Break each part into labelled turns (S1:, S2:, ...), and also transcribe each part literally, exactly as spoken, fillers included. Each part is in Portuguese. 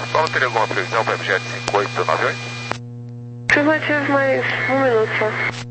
S1: Paulo, teria alguma previsão para o Webjet cinco oito nove oito?
S2: Afirmativo, mais um minuto só.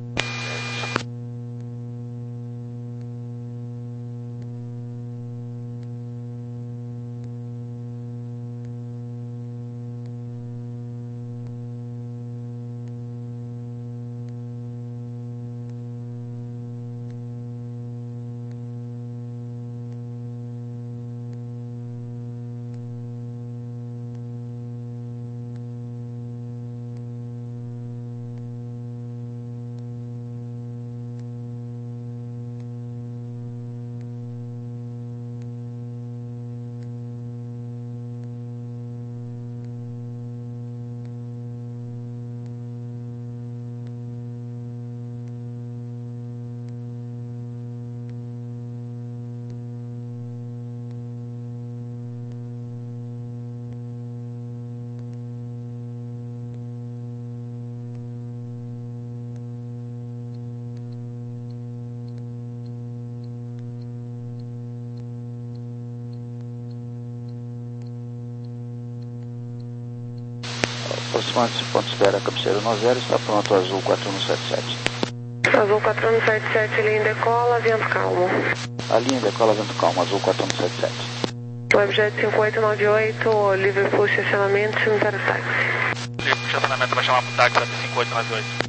S3: Aproximando-se ponto espera, cabeceira no zero, está pronto, azul quatro um sete sete.
S2: Azul quatro um sete sete, linha decola, vento calmo.
S3: A linha decola, vento calmo, azul quatro um sete sete.
S2: Webjet cinco oito nove oito, Liverpool, estacionamento, para táxi.
S4: Liverpool, estacionamento, vai chamar pro táxi da cinco oito nove oito.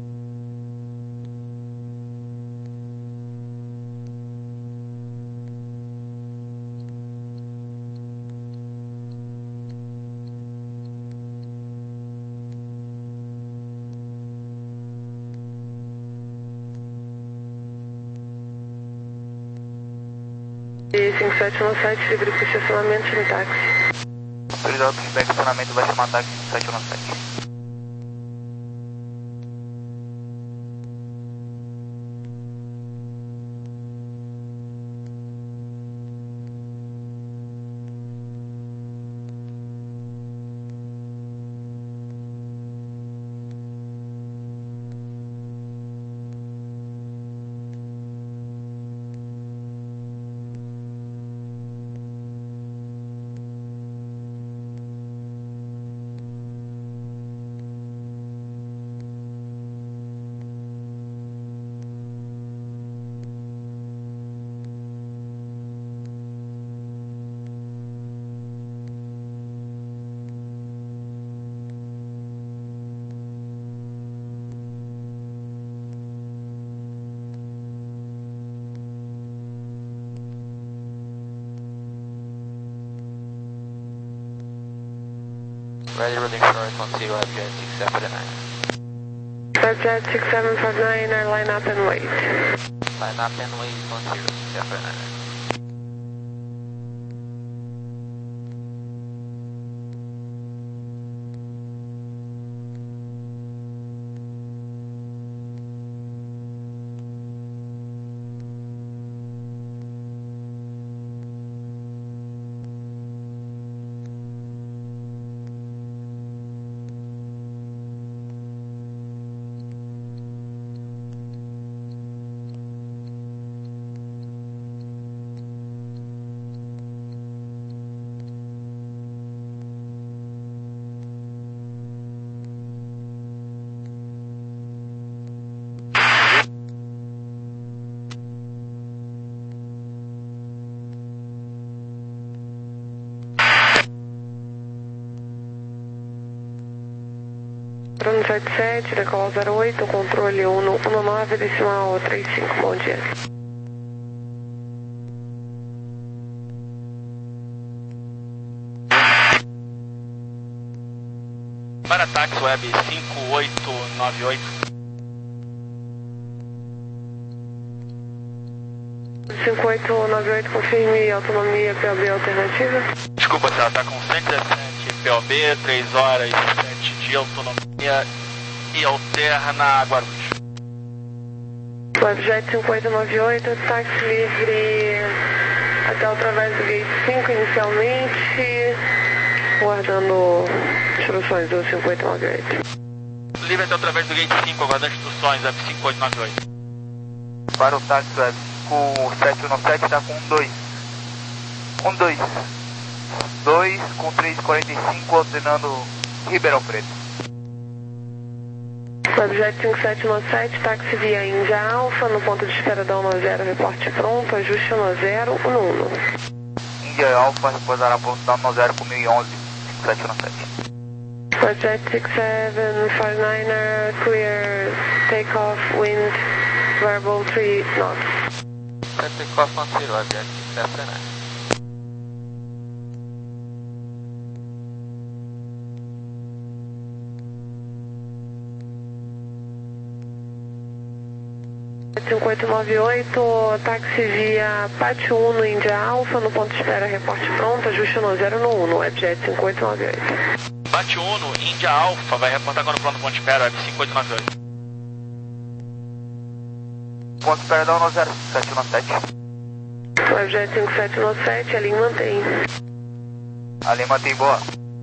S2: E cinco sete um sete, livre para estacionamento no táxi.
S4: Autorizado para o estacionamento, vai chamar táxi cinco sete um sete. Ready, rolling short, one zero, Webjet six seven nine.
S2: Webjet six seven five nine, line up and wait.
S4: Line up and wait, one zero, six seven nine.
S2: quatro um sete sete, decola zero oito, controle um nove, decimal trinta e cinco, bom dia.
S4: Para táxi web cinco oito nove oito.
S2: cinco oito nove oito, confirme autonomia P O B alternativa.
S4: Desculpa, ela está com cento e dezessete P O B, três horas e sete de autonomia e alterna Guarulhos.
S2: Webjet cinco oito nove oito, táxi livre até através do gate cinco inicialmente, guardando instruções do cinco oito nove oito.
S4: Livre até através do gate cinco, aguardando instruções F cinco oito nove oito.
S5: Para o táxi web cinco sete um sete está com um dois. um dois. dois com três quarenta e cinco, ordenando Ribeirão Preto.
S2: Webjet cinco sete nove sete, táxi via Índia Alfa, no ponto de espera da um nove zero, reporte pronto, ajuste um nove zero, um um.
S5: Índia Alfa, repousará ponto da um nove zero com mil e onze, cinco sete nove sete.
S2: Webjet six seven five niner, clear, takeoff, wind, variable three knots.
S4: Takeoff on zero, Webjet six seven nine.
S2: cinco oito nove oito, táxi via Pátio um no Índia Alfa, no ponto de espera, reporte pronto, ajuste um nove zero no um, Webjet cinco oito nove oito.
S4: Pátio um, Índia Alfa, vai reportar agora pronto, ponto de espera, Web cinco oito nove oito.
S5: Ponto de espera da um nove zero, cinco sete nove sete.
S2: Webjet cinco sete nove sete, a linha mantém.
S5: A linha mantém boa.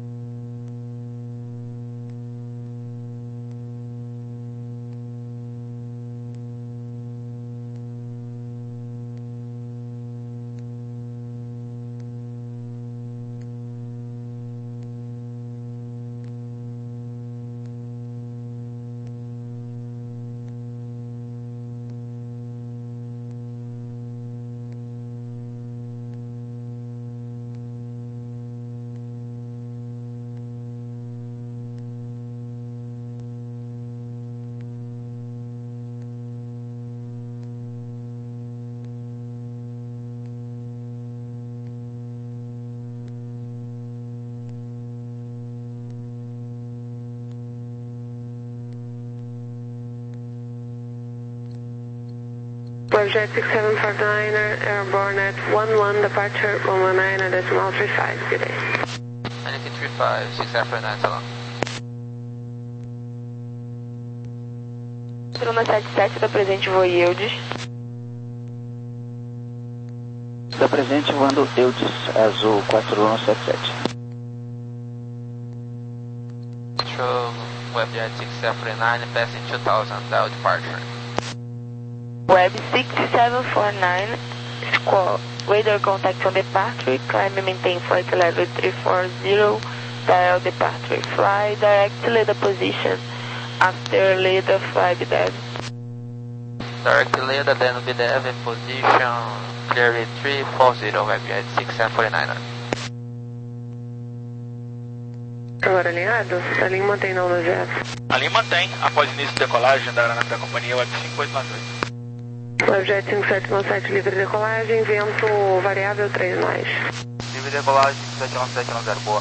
S2: Webjet six seven five niner, airborne at one one, departure one one nine, decimal three five, good day.
S4: Anything three five, six seven nine, so long.
S2: Bruna sete sete, da presente voe Eudes.
S3: Da presente voando Eudes, azul quatro um sete sete.
S4: Control, Webjet six seven nine, passing two thousand, dial departure.
S2: Web six seven four nine, squall, radar contact on departure, climb and maintain flight level three four zero, dial departure, fly direct to leader position, after leader flag dev.
S4: Direct leader, then be dev in position, clearly three four zero, Webjet six seven four nine.
S2: Agora alinhado, a linha mantém não no zero.
S4: A linha mantém, após início de decolagem da aeronave da companhia Web cinco oito nove oito.
S2: Webjet cinco sete nove sete, livre decolagem, vento variável três nós.
S5: Livre decolagem, cinco sete nove sete nove zero, boa.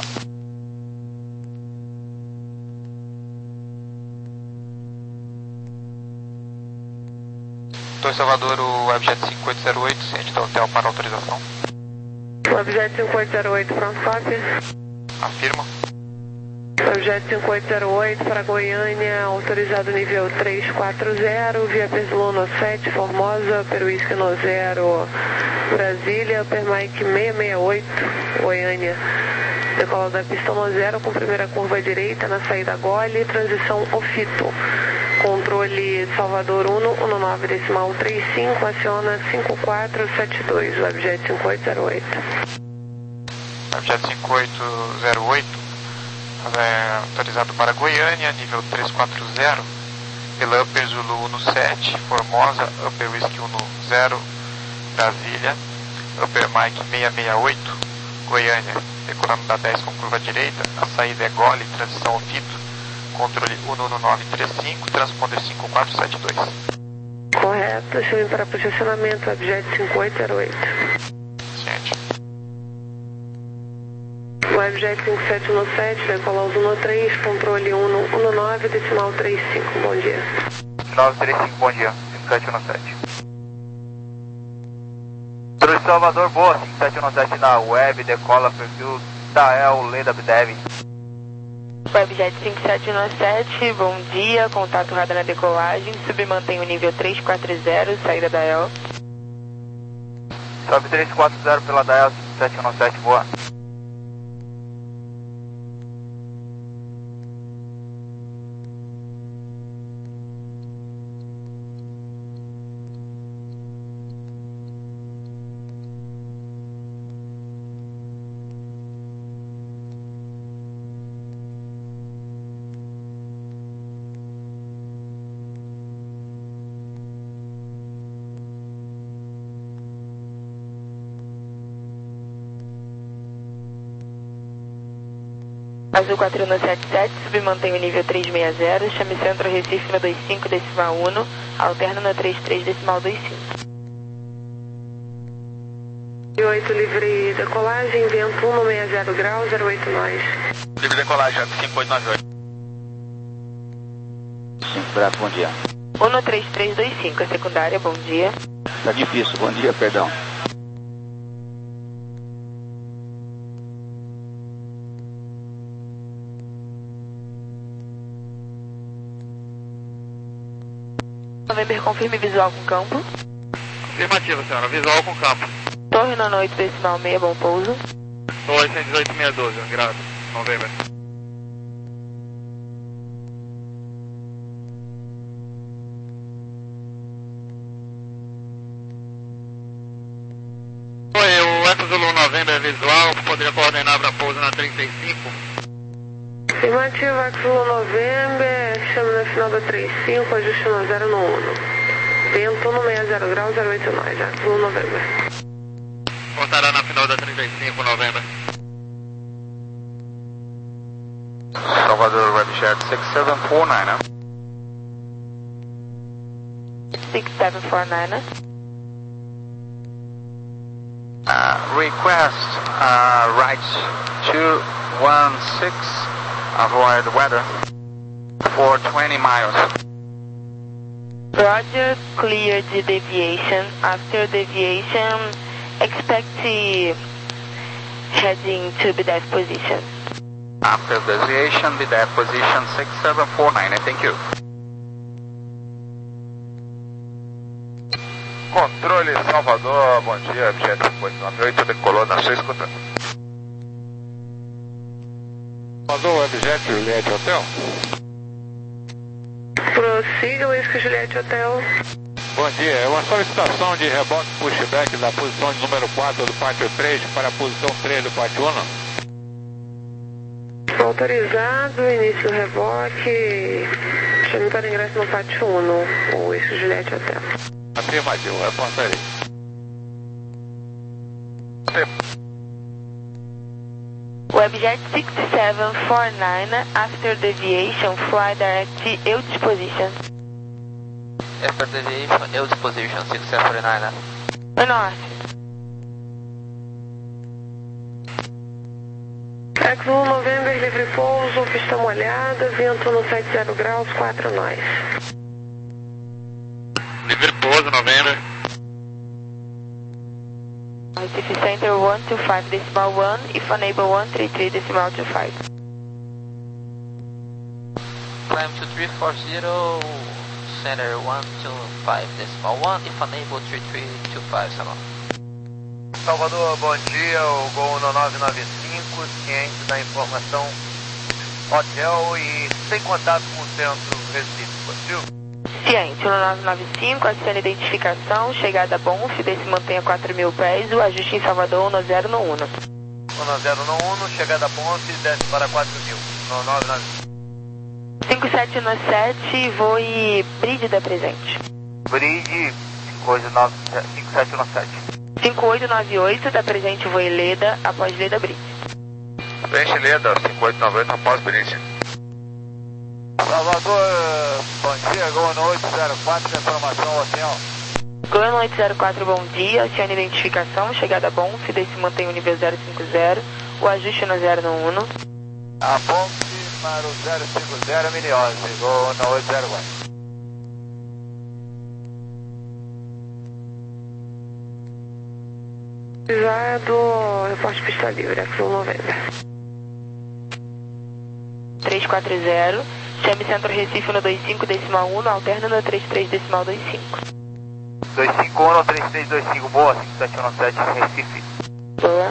S4: Torre Salvador, o Webjet cinco oito zero oito, ciente do hotel para autorização.
S2: Webjet cinco oito zero oito, pronto, copy.
S4: Afirma.
S2: Webjet cinco oito zero oito para Goiânia, autorizado nível três quatro zero, via Pesulono sete, Formosa, Peruísque no zero, Brasília, Per Mike seiscentos e sessenta e oito, Goiânia. Decola da pista no zero, com primeira curva à direita, na saída Gole, transição Ofito. Controle Salvador um um nove decimal três cinco, aciona cinco quatro sete dois, Webjet cinco oito zero oito.
S4: Webjet cinco oito zero oito, é, autorizado para Goiânia, nível três quatro zero, pela Upper Zulu um sete, Formosa, Upper Whisky um zero, Brasília, Upper Mike seiscentos e sessenta e oito, Goiânia, decolando da dez com curva direita, a saída é Gole, transição Ofito, controle um um nove três cinco, transponder cinco quatro sete dois.
S2: Correto, chame para posicionamento, Webjet cinco oito zero oito.
S4: Ciente.
S2: Webjet cinco sete nove sete, decola um três, controle um um nove decimal três cinco, bom dia.
S5: nove três cinco, bom dia, cinco sete nove sete. Torre Salvador, boa, cinco sete nove sete na web, decola perfil Dael, Leda Dev.
S2: Webjet cinco sete nove sete, bom dia, contato radar na decolagem, submantém o nível três quatro zero, saída da E L.
S5: Sobe três quatro zero pela Dael, cinco sete nove sete, boa.
S2: Azul quatro um sete sete, submantém o nível trezentos e sessenta, chame centro Recife no vinte e cinco decimal um, alterna no trinta e três decimal vinte e cinco. oito livre decolagem, vento um no sessenta graus, zero oito nós.
S1: Livre decolagem, cinco oito nove oito.
S3: cinco Bravo, bom dia.
S2: um no três três dois cinco, a secundária, bom dia.
S3: Tá difícil, bom dia, perdão.
S2: November, confirme visual com campo.
S4: Afirmativa, senhora. Visual com campo.
S2: Torre no oito decimal seis, bom pouso.
S4: Torre cento e dezoito seiscentos e doze, grado. November. Oi, o Eco Zulu November visual, poderia coordenar para pouso na trinta e cinco?
S2: Afirmativa, Zulu November, chama no final da trinta e cinco, ajuste no zero no um. Vento no sessenta graus, zero oito nós, Zulu November.
S4: Portará na final da trinta e cinco, November.
S1: Salvador Webjet six seven four nine.
S2: six seven four nine.
S1: Uh, request uh, right two one six, avoid weather for twenty miles.
S2: Roger, clear the deviation. After deviation, expect the heading to be that position.
S1: After deviation, be that position six seven four nine, thank you. Controle Salvador, bom dia, Jet cinco oito nove oito, decolou na sua escuta. Salvador, Webjet Juliette Hotel.
S2: Prossiga, Whisky Juliette Hotel.
S6: Bom dia, é uma solicitação de reboque pushback da posição de número quatro do pátio três para a posição três do pátio um.
S2: Autorizado, início do reboque. Chame para ingresso no pátio um, o Whisky Juliette Hotel.
S6: Afirmativo, reporta aí.
S2: Webjet six seven four nine, after deviation, fly direct L disposition.
S5: After deviation, L disposition, six seven four nine.
S2: No norte. Exo November, livre pouso, pista molhada, vento no setenta graus, quatro nós.
S4: Livre pouso, November.
S2: Recife Center one two five decimal one, if unable one three three decimal two five.
S5: Climb two three four zero, center one two five decimal one, if unable three three two five, Salão.
S7: Salvador, bom dia, o Gol no nove nove cinco, ciente da informação hotel e sem contato com o centro Recife, possível?
S2: Ciente, no nove nove cinco, adicione identificação, chegada Bonf, desse mantenha quatro mil pés, o ajuste em Salvador no zero no um.
S7: um no zero no um, chegada Bonf, desce para quatro mil, no nove nove cinco.
S2: cinco sete no sete, voe Brígida presente.
S7: Bridge, cinco sete no sete.
S2: cinco oito nove oito, da presente voe Leda, após Leda Bridge.
S1: Frente Leda, cinco oito nove oito, após Bridge.
S7: Salvador, bom dia, Gol no oito zero quatro, informação hotel.
S2: Gol no oito zero quatro, bom dia, adicione identificação, chegada Bonf, desse mantém o nível zero cinco zero, o ajuste no zero no um.
S7: A Bonf para o zero cinco zero, Miliose, Gol no oito zero quatro.
S2: Usado, reporte pista livre, Exo November. três quatro zero, chame centro Recife no vinte e cinco decimal um, alterna no trinta e três decimal vinte e cinco.
S7: dois cinco um no três três dois cinco, boa, cinco sete um sete, Recife.
S2: Boa.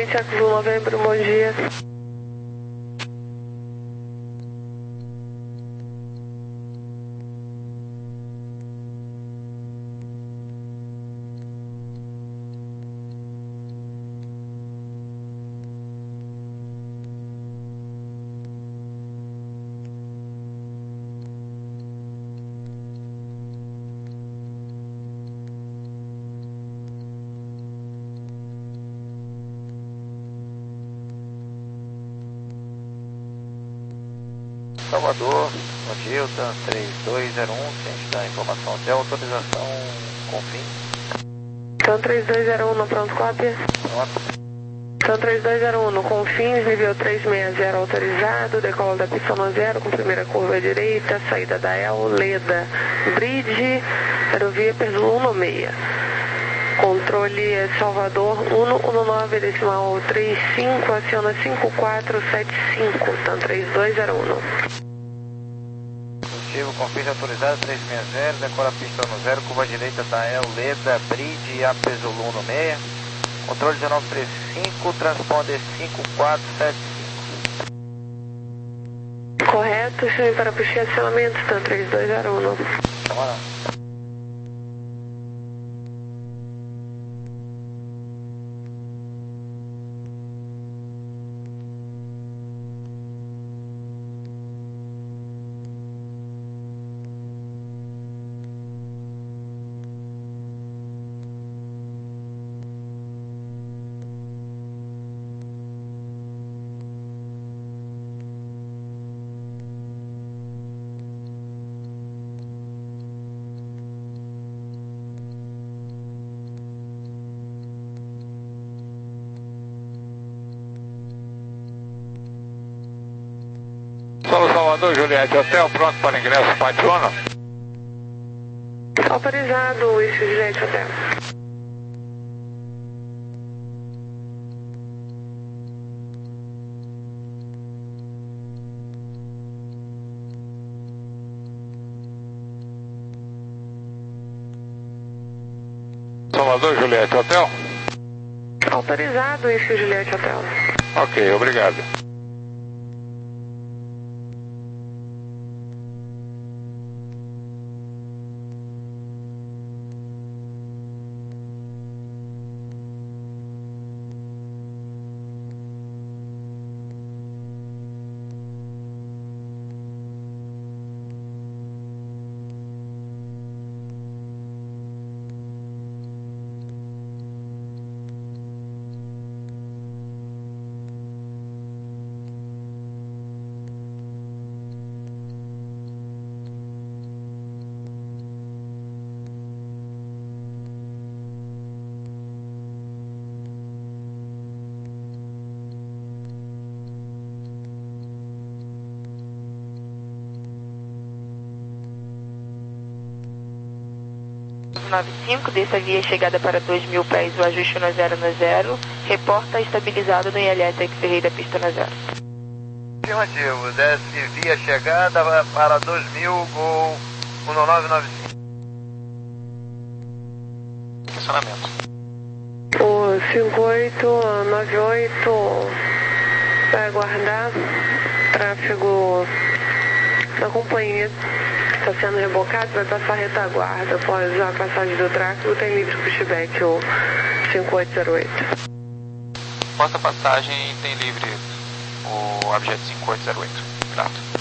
S2: vinte, Azul Novembro, bom dia.
S7: Salvador, bom dia, Hilton, três dois zero um, ciente da informação hotel, autorização com fim.
S2: Então três dois zero um no pronto, cópia.
S7: Pronto.
S2: Então três dois zero um no confins, nível três seis zero autorizado, decola da pista no zero, com primeira curva à direita, saída da El, Leda, Bridge, aerovia Perzulo um seis. Controle Salvador um um nove decimal três cinco, aciona cinco quatro sete cinco, então três dois zero um.
S7: Positivo, confins autorizado, três seis zero, decola a pista no zero, curva direita da El, Leda, Bridge e Apesulu um seis. Controle dezenove três cinco, transponder cinco quatro sete cinco.
S2: Correto, chame para puxar acionamento, então três dois zero um.
S7: Chama lá.
S6: Solo Salvador, Juliette, hotel pronto para ingresso, Pationa.
S2: Autorizado, isso, Juliette, hotel.
S6: Salvador, Juliette, hotel.
S2: Autorizado, isso, Juliette, hotel.
S6: Ok, obrigado.
S8: nove cinco, dessa via chegada para dois mil pés, o ajuste no zero no zero, reporta estabilizado no I L S X Ferreira, pista no zero.
S7: Afirmativo, desce via chegada para dois mil, Gol um nove nove cinco.
S4: Estacionamento.
S2: O cinco oito nove oito vai aguardar tráfego da companhia. Está sendo rebocado, vai passar retaguarda. Após a passagem do tráfego, tem livre pushback o cinco oito zero oito.
S4: Após a passagem, tem livre o objeto cinco oito zero oito. Grato.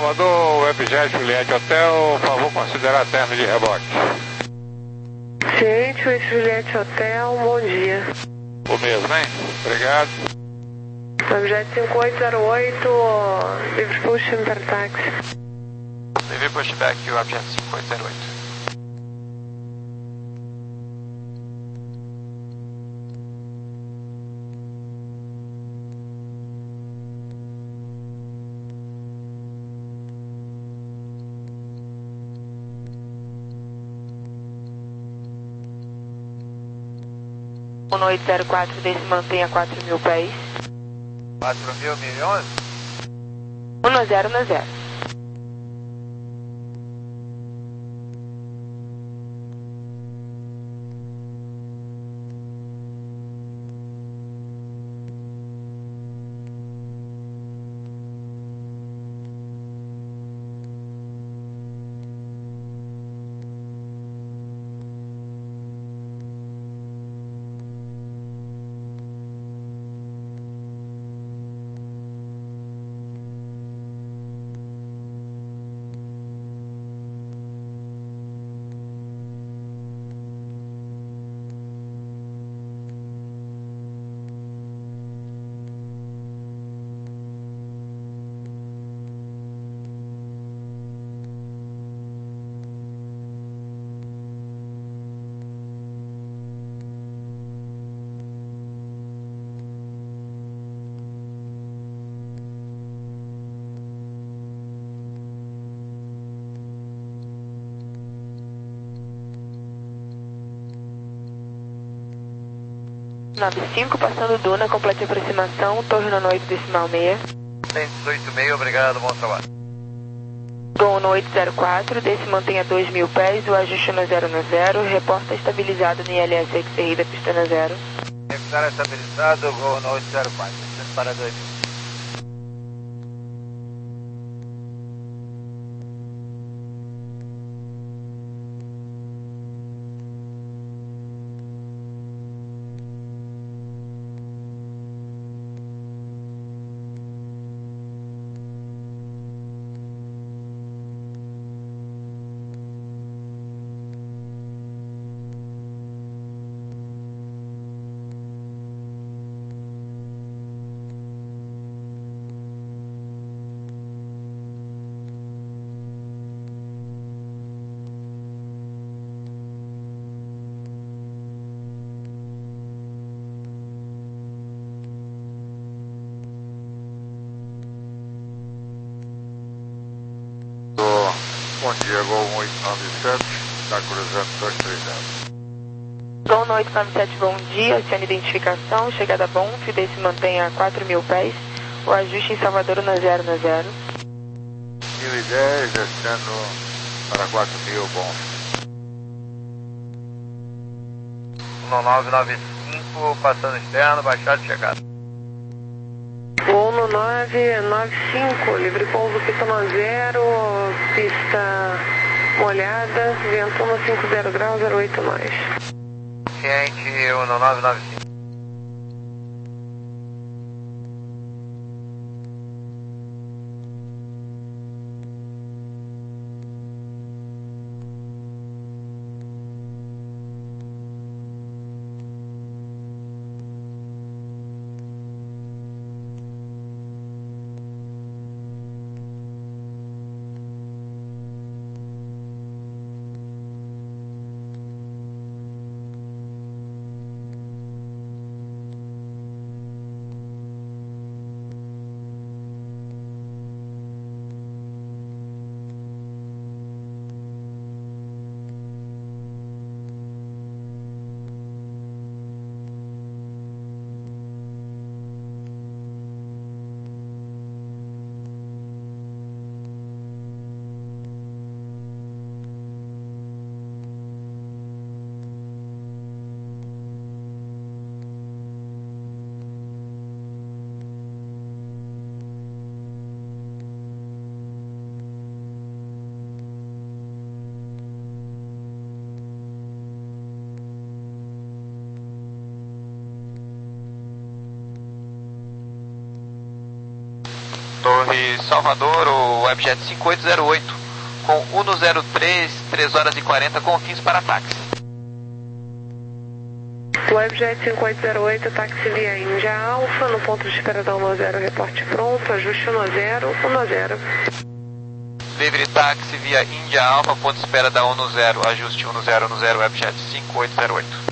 S6: Salvador, Webjet Juliette Hotel, por favor considerar término de reboque.
S2: Ciente, Juliette Hotel, bom dia.
S6: O mesmo, hein? Obrigado.
S2: Webjet cinco oito zero oito, livre push para táxi.
S4: Livre pushback, Webjet cinco oito zero oito.
S8: um oito zero quatro, desse mantém a quatro mil pés.
S7: quatro mil milhões?
S8: um zero no zero. nove cinco, passando Duna, complete aproximação, torre no oito decimal meia.
S7: cento e dezoito meio, obrigado, bom trabalho.
S8: Gol no oito zero quatro, desse mantém a dois mil pés, o ajuste no zero no zero, reporta estabilizado no I L S X-Ray da pista no zero.
S7: Revisar estabilizado, gol no oito zero quatro, para dois mil.
S1: Bom dia, Gol um oito nove sete, está cruzando dois três zero.
S8: Gol no oito nove sete, bom dia, acione identificação, chegada bom, Fidei se mantém a quatro mil pés, o ajuste em Salvador no zero no zero.
S1: mil e dez, descendo para quatro mil, bom.
S7: um nove nove cinco, passando externo, baixado, chegada.
S2: Gol no nove nove cinco, livre pouso, pista no zero, pista molhada, vento no cinco zero graus, zero oito mais.
S7: Ciente, um nove nove cinco.
S5: nove Salvador, o Webjet cinco oito zero oito, com Uno zero três, três horas e quarenta, com fins para táxi.
S2: Webjet cinco oito zero oito, táxi via Índia Alfa, no ponto de espera da Uno zero, reporte pronto, ajuste Uno zero, Uno zero.
S5: Livre táxi via Índia Alfa, ponto de espera da Uno zero, ajuste Uno zero, Uno zero, Webjet cinco oito zero oito.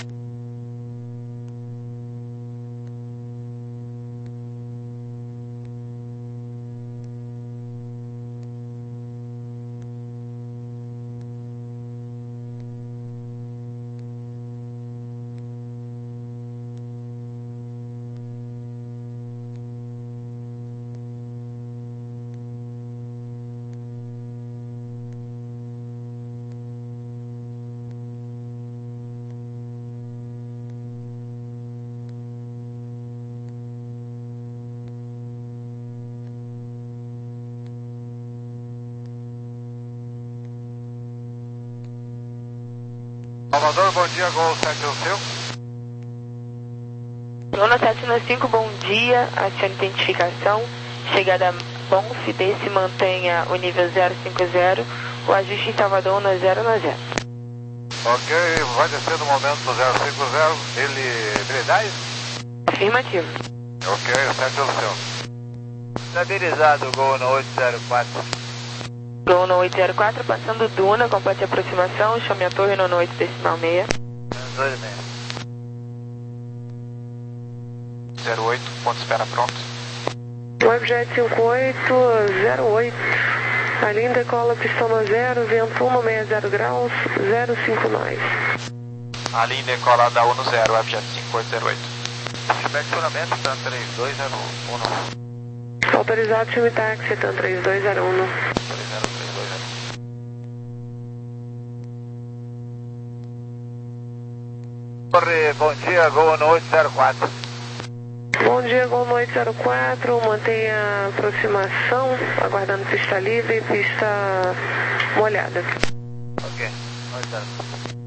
S7: Salvador, bom dia, Gol sete um cinco.
S8: Bruno sete um cinco, bom dia, acione identificação, chegada Bonf, desce mantenha o nível zero cinco zero, o ajuste em Salvador no zero no zero.
S7: Ok, vai descer no momento zero cinco zero, ele habilidade?
S8: Afirmativo.
S7: Ok, sete um cinco. Estabilizado, Gol no oito zero quatro.
S8: Gol no oito zero quatro, passando Duna, complete aproximação, chame a torre no oito decimal seis.
S7: dois e meio.
S4: zero oito, ponto de espera pronto.
S2: Webjet cinco oito zero oito, a linha decola pistão no zero, vento um no sessenta graus, zero cinco nove.
S4: A linha decola da Uno zero, Webjet cinco oito zero oito.
S7: Dimensionamento está três dois zero um.
S2: Autorizado time táxi, TAM três dois zero um.
S7: Torre, bom dia, Gol no oito zero quatro.
S2: Bom dia, Gol no oito zero quatro, mantenha a aproximação, aguardando pista livre e pista molhada.
S7: Ok, oito zero quatro.